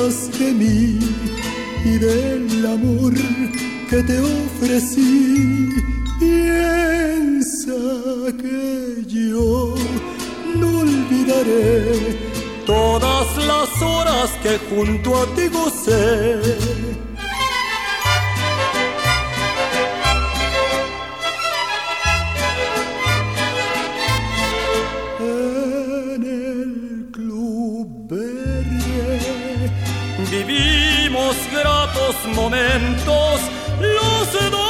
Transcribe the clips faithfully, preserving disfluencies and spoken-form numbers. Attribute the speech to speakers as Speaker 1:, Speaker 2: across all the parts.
Speaker 1: dudas de mí y del amor que te ofrecí. Piensa que yo no olvidaré todas las horas que junto a ti gocé. En el Club Verde vivimos gratos momentos los dos.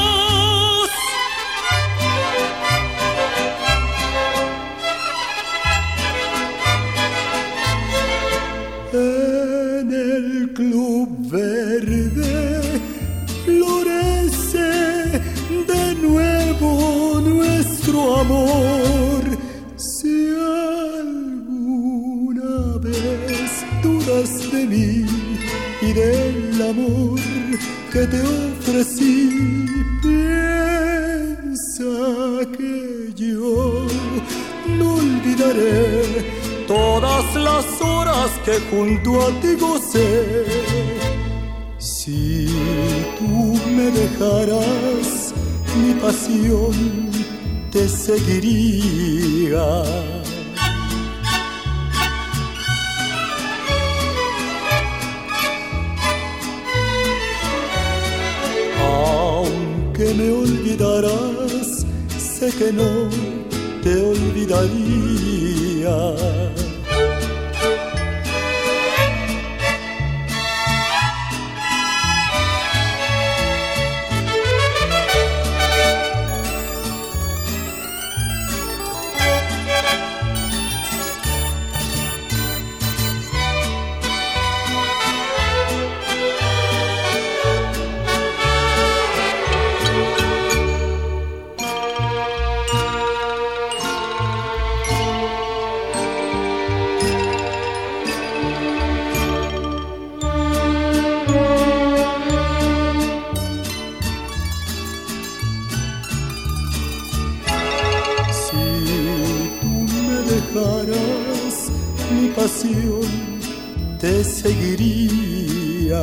Speaker 1: En el Club Verde florece de nuevo nuestro amor. Si alguna vez dudas de mí y del amor que te ofrecí, piensa que yo no olvidaré todas las horas que junto a ti gocé. Si tú me dejaras, mi pasión te seguiría. Aunque me olvidaras, sé que no te olvidaría. Mi pasión te seguiría.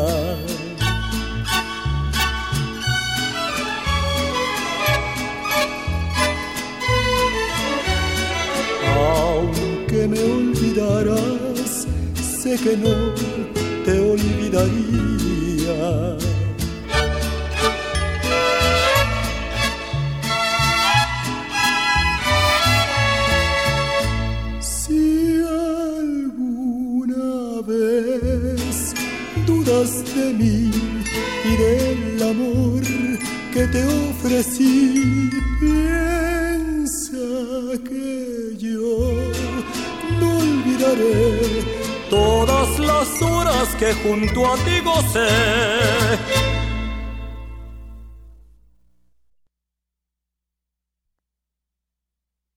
Speaker 1: Aunque me olvidaras, sé que no te olvidaría. De mí y del amor que te ofrecí, piensa que yo no olvidaré todas las horas que junto a ti gocé.